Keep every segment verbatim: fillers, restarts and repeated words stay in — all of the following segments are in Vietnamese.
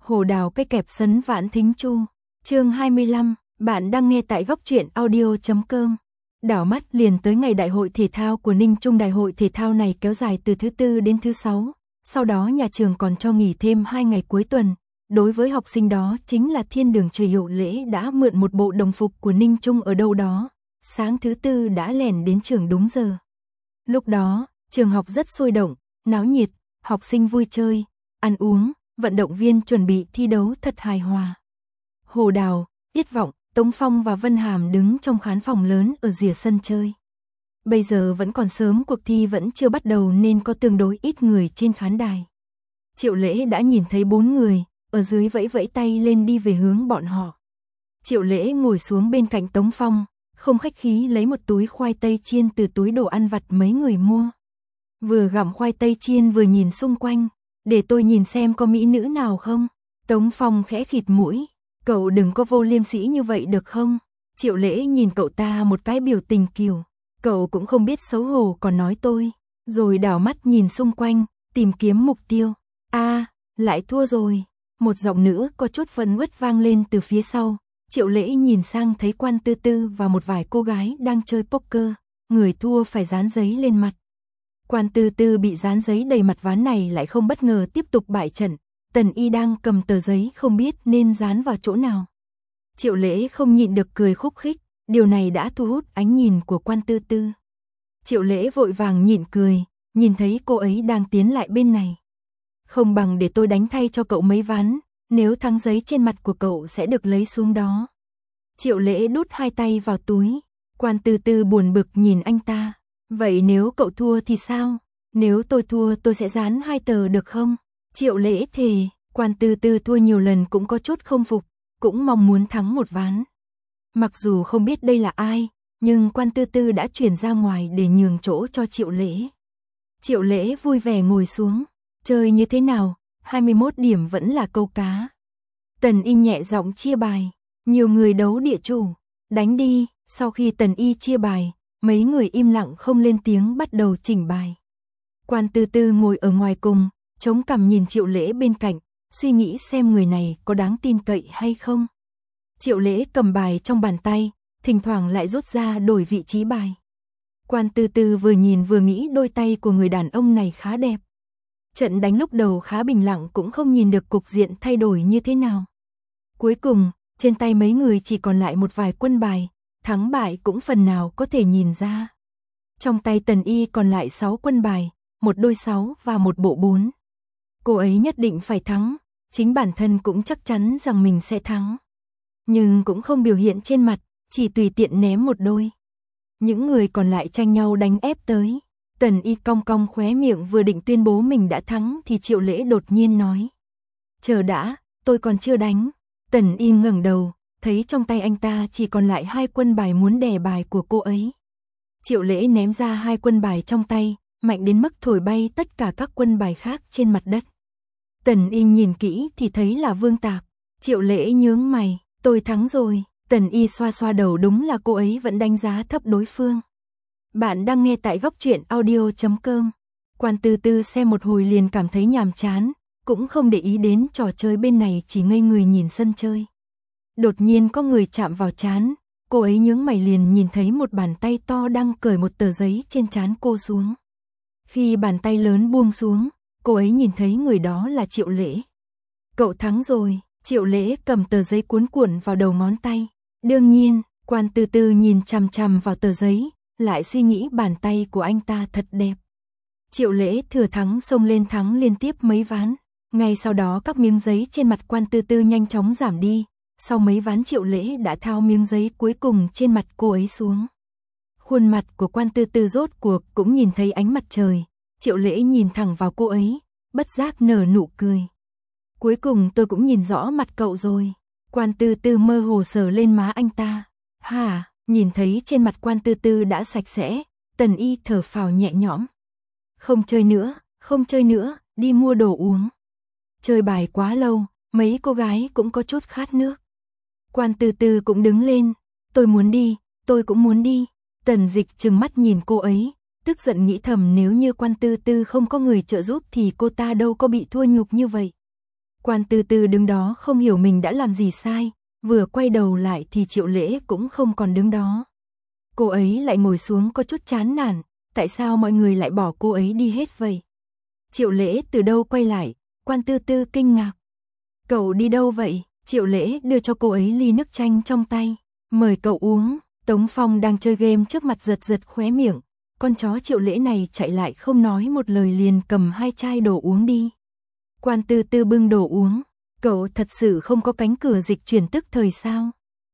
Hồ đào cây kẹp sấn vãn thính chu. Chương hai mươi lăm, bạn đang nghe tại góc truyện audio chấm com. Đảo mắt liền tới ngày đại hội thể thao của Ninh Trung. Đại hội thể thao này kéo dài từ thứ tư đến thứ sáu, sau đó nhà trường còn cho nghỉ thêm hai ngày cuối tuần. Đối với học sinh đó chính là thiên đường trời. Hiệu Lễ đã mượn một bộ đồng phục của Ninh Trung ở đâu đó, sáng thứ tư đã lẻn đến trường đúng giờ. Lúc đó, trường học rất sôi động, náo nhiệt, học sinh vui chơi, ăn uống, vận động viên chuẩn bị thi đấu thật hài hòa. Hồ Đào, Yết Vọng, Tống Phong và Vân Hàm đứng trong khán phòng lớn ở rìa sân chơi. Bây giờ vẫn còn sớm, cuộc thi vẫn chưa bắt đầu nên có tương đối ít người trên khán đài. Triệu Lễ đã nhìn thấy bốn người, ở dưới vẫy vẫy tay lên đi về hướng bọn họ. Triệu Lễ ngồi xuống bên cạnh Tống Phong, không khách khí lấy một túi khoai tây chiên từ túi đồ ăn vặt mấy người mua. Vừa gặm khoai tây chiên vừa nhìn xung quanh, để tôi nhìn xem có mỹ nữ nào không. Tống Phong khẽ khịt mũi, cậu đừng có vô liêm sỉ như vậy được không? Triệu Lễ nhìn cậu ta một cái biểu tình kiểu, cậu cũng không biết xấu hổ còn nói tôi, rồi đảo mắt nhìn xung quanh, tìm kiếm mục tiêu. A, lại thua rồi. Một giọng nữ có chút phẫn uất vang lên từ phía sau. Triệu Lễ nhìn sang thấy Quan Tư Tư và một vài cô gái đang chơi poker, người thua phải dán giấy lên mặt. Quan Tư Tư bị dán giấy đầy mặt ván này lại không bất ngờ tiếp tục bại trận. Tần Y đang cầm tờ giấy không biết nên dán vào chỗ nào. Triệu Lễ không nhịn được cười khúc khích, điều này đã thu hút ánh nhìn của Quan Tư Tư. Triệu Lễ vội vàng nhịn cười, nhìn thấy cô ấy đang tiến lại bên này. Không bằng để tôi đánh thay cho cậu mấy ván, nếu thắng giấy trên mặt của cậu sẽ được lấy xuống đó. Triệu Lễ đút hai tay vào túi, Quan Tư Tư buồn bực nhìn anh ta. Vậy nếu cậu thua thì sao? Nếu tôi thua tôi sẽ dán hai tờ được không? Triệu Lễ thề. Quan Tư Tư thua nhiều lần cũng có chút không phục, cũng mong muốn thắng một ván. Mặc dù không biết đây là ai, nhưng Quan Tư Tư đã chuyển ra ngoài để nhường chỗ cho Triệu Lễ. Triệu Lễ vui vẻ ngồi xuống. Chơi như thế nào? hai mươi mốt điểm vẫn là câu cá. Tần Y nhẹ giọng chia bài. Nhiều người đấu địa chủ. Đánh đi. Sau khi Tần Y chia bài, mấy người im lặng không lên tiếng bắt đầu chỉnh bài. Quan Tư Tư ngồi ở ngoài cùng, chống cằm nhìn Triệu Lễ bên cạnh, suy nghĩ xem người này có đáng tin cậy hay không. Triệu Lễ cầm bài trong bàn tay, thỉnh thoảng lại rút ra đổi vị trí bài. Quan Tư Tư vừa nhìn vừa nghĩ đôi tay của người đàn ông này khá đẹp. Trận đánh lúc đầu khá bình lặng cũng không nhìn được cục diện thay đổi như thế nào. Cuối cùng, trên tay mấy người chỉ còn lại một vài quân bài, thắng bại cũng phần nào có thể nhìn ra. Trong tay Tần Y còn lại sáu quân bài, một đôi sáu và một bộ bốn. Cô ấy nhất định phải thắng, chính bản thân cũng chắc chắn rằng mình sẽ thắng. Nhưng cũng không biểu hiện trên mặt, chỉ tùy tiện ném một đôi. Những người còn lại tranh nhau đánh ép tới. Tần Y cong cong khóe miệng vừa định tuyên bố mình đã thắng thì Triệu Lễ đột nhiên nói. Chờ đã, tôi còn chưa đánh. Tần Y ngẩng đầu, thấy trong tay anh ta chỉ còn lại hai quân bài muốn đè bài của cô ấy. Triệu Lễ ném ra hai quân bài trong tay, mạnh đến mức thổi bay tất cả các quân bài khác trên mặt đất. Tần Y nhìn kỹ thì thấy là Vương Tạc. Triệu Lễ nhướng mày, tôi thắng rồi. Tần Y xoa xoa đầu, đúng là cô ấy vẫn đánh giá thấp đối phương. Bạn đang nghe tại góc truyện audio chấm com. Quan Tư Tư xem một hồi liền cảm thấy nhàm chán, cũng không để ý đến trò chơi bên này, chỉ ngây người nhìn sân chơi. Đột nhiên có người chạm vào trán, cô ấy nhướng mày liền nhìn thấy một bàn tay to đang cởi một tờ giấy trên trán cô xuống. Khi bàn tay lớn buông xuống, cô ấy nhìn thấy người đó là Triệu Lễ. Cậu thắng rồi. Triệu Lễ cầm tờ giấy cuốn cuộn vào đầu ngón tay. Đương nhiên, Quan Tư Tư nhìn chằm chằm vào tờ giấy, lại suy nghĩ bàn tay của anh ta thật đẹp. Triệu Lễ thừa thắng xông lên thắng liên tiếp mấy ván. Ngay sau đó các miếng giấy trên mặt Quan Tư Tư nhanh chóng giảm đi. Sau mấy ván Triệu Lễ đã thao miếng giấy cuối cùng trên mặt cô ấy xuống. Khuôn mặt của Quan Tư Tư rốt cuộc cũng nhìn thấy ánh mặt trời. Triệu Lễ nhìn thẳng vào cô ấy, bất giác nở nụ cười. Cuối cùng tôi cũng nhìn rõ mặt cậu rồi. Quan Tư Tư mơ hồ sờ lên má anh ta. Hả? Nhìn thấy trên mặt Quan Tư Tư đã sạch sẽ, Tần Y thở phào nhẹ nhõm. Không chơi nữa, không chơi nữa, đi mua đồ uống. Chơi bài quá lâu, mấy cô gái cũng có chút khát nước. Quan Tư Tư cũng đứng lên. Tôi muốn đi, tôi cũng muốn đi. Tần Dịch trừng mắt nhìn cô ấy, tức giận nghĩ thầm nếu như Quan Tư Tư không có người trợ giúp thì cô ta đâu có bị thua nhục như vậy. Quan Tư Tư đứng đó không hiểu mình đã làm gì sai, vừa quay đầu lại thì Triệu Lễ cũng không còn đứng đó. Cô ấy lại ngồi xuống có chút chán nản, tại sao mọi người lại bỏ cô ấy đi hết vậy? Triệu Lễ từ đâu quay lại, Quan Tư Tư kinh ngạc. Cậu đi đâu vậy? Triệu Lễ đưa cho cô ấy ly nước chanh trong tay, mời cậu uống. Tống Phong đang chơi game trước mặt giật giật khóe miệng, con chó Triệu Lễ này chạy lại không nói một lời liền cầm hai chai đồ uống đi. Quan Tư Tư bưng đồ uống, cậu thật sự không có cánh cửa dịch chuyển tức thời sao?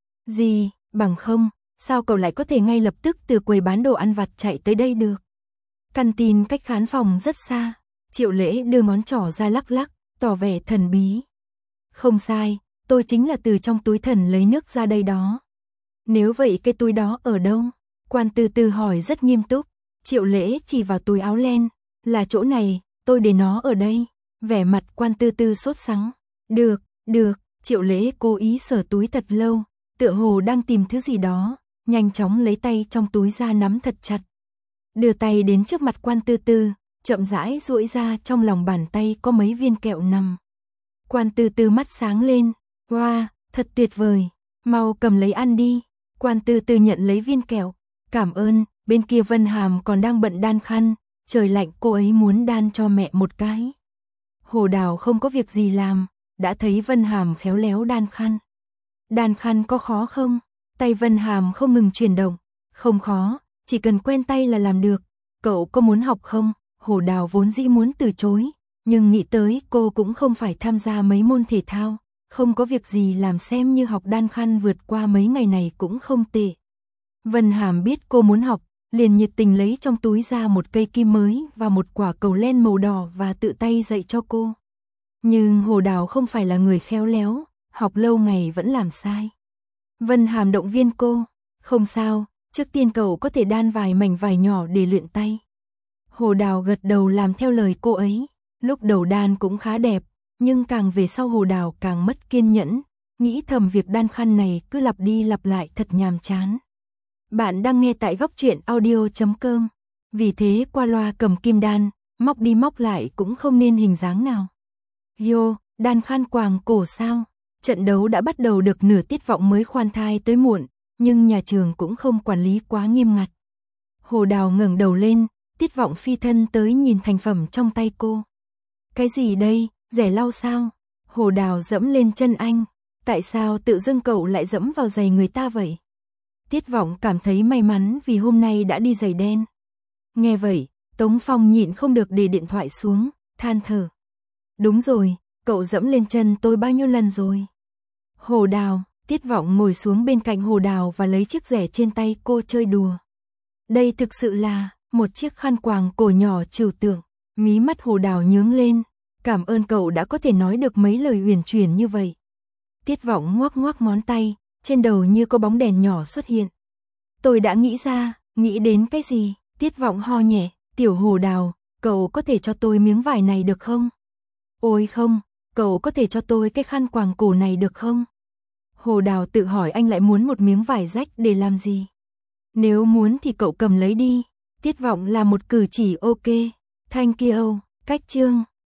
Gì, bằng không, sao cậu lại có thể ngay lập tức từ quầy bán đồ ăn vặt chạy tới đây được? Căn tin cách khán phòng rất xa, Triệu Lễ đưa ngón trỏ ra lắc lắc, tỏ vẻ thần bí. Không sai, tôi chính là từ trong túi thần lấy nước ra đây đó. Nếu vậy cái túi đó ở đâu? Quan Tư Tư hỏi rất nghiêm túc. Triệu Lễ chỉ vào túi áo len, là chỗ này, tôi để nó ở đây. Vẻ mặt Quan Tư Tư sốt sắng. Được, được, Triệu Lễ cố ý sờ túi thật lâu, tựa hồ đang tìm thứ gì đó, nhanh chóng lấy tay trong túi ra nắm thật chặt. Đưa tay đến trước mặt Quan Tư Tư, chậm rãi duỗi ra, trong lòng bàn tay có mấy viên kẹo nằm. Quan Tư Tư mắt sáng lên, wow, thật tuyệt vời, mau cầm lấy ăn đi. Quan Tư Tư nhận lấy viên kẹo, cảm ơn. Bên kia Vân Hàm còn đang bận đan khăn, trời lạnh cô ấy muốn đan cho mẹ một cái. Hồ Đào không có việc gì làm, đã thấy Vân Hàm khéo léo đan khăn. Đan khăn có khó không? Tay Vân Hàm không ngừng chuyển động. Không khó, chỉ cần quen tay là làm được. Cậu có muốn học không? Hồ Đào vốn dĩ muốn từ chối, nhưng nghĩ tới cô cũng không phải tham gia mấy môn thể thao, không có việc gì làm xem như học đan khăn vượt qua mấy ngày này cũng không tệ. Vân Hàm biết cô muốn học, liền nhiệt tình lấy trong túi ra một cây kim mới và một quả cầu len màu đỏ và tự tay dạy cho cô. Nhưng Hồ Đào không phải là người khéo léo, học lâu ngày vẫn làm sai. Vân Hàm động viên cô, không sao, trước tiên cậu có thể đan vài mảnh vải nhỏ để luyện tay. Hồ Đào gật đầu làm theo lời cô ấy, lúc đầu đan cũng khá đẹp, nhưng càng về sau Hồ Đào càng mất kiên nhẫn, nghĩ thầm việc đan khăn này cứ lặp đi lặp lại thật nhàm chán. Bạn đang nghe tại góc truyện audio chấm com, vì thế qua loa cầm kim đan, móc đi móc lại cũng không nên hình dáng nào. Yo, đan khăn quàng cổ sao? Trận đấu đã bắt đầu được nửa Tiết Vọng mới khoan thai tới muộn, nhưng nhà trường cũng không quản lý quá nghiêm ngặt. Hồ Đào ngẩng đầu lên, Tiết Vọng phi thân tới nhìn thành phẩm trong tay cô. Cái gì đây, rẻ lau sao? Hồ Đào dẫm lên chân anh, tại sao tự dưng cậu lại dẫm vào giày người ta vậy? Tiết Vọng cảm thấy may mắn vì hôm nay đã đi giày đen. Nghe vậy, Tống Phong nhịn không được để điện thoại xuống, than thở. Đúng rồi, cậu dẫm lên chân tôi bao nhiêu lần rồi? Hồ Đào, Tiết Vọng ngồi xuống bên cạnh Hồ Đào và lấy chiếc rẻ trên tay cô chơi đùa. Đây thực sự là một chiếc khăn quàng cổ nhỏ trừu tượng. Mí mắt Hồ Đào nhướng lên, cảm ơn cậu đã có thể nói được mấy lời huyền chuyển như vậy. Tiết Vọng ngoắc ngoắc ngón tay, trên đầu như có bóng đèn nhỏ xuất hiện. Tôi đã nghĩ ra, nghĩ đến cái gì? Tiết Vọng ho nhẹ, tiểu Hồ Đào, cậu có thể cho tôi miếng vải này được không? Ôi không, cậu có thể cho tôi cái khăn quàng cổ này được không? Hồ Đào tự hỏi anh lại muốn một miếng vải rách để làm gì? Nếu muốn thì cậu cầm lấy đi. Tiết Vọng là một cử chỉ ok. Thank you, cách chương.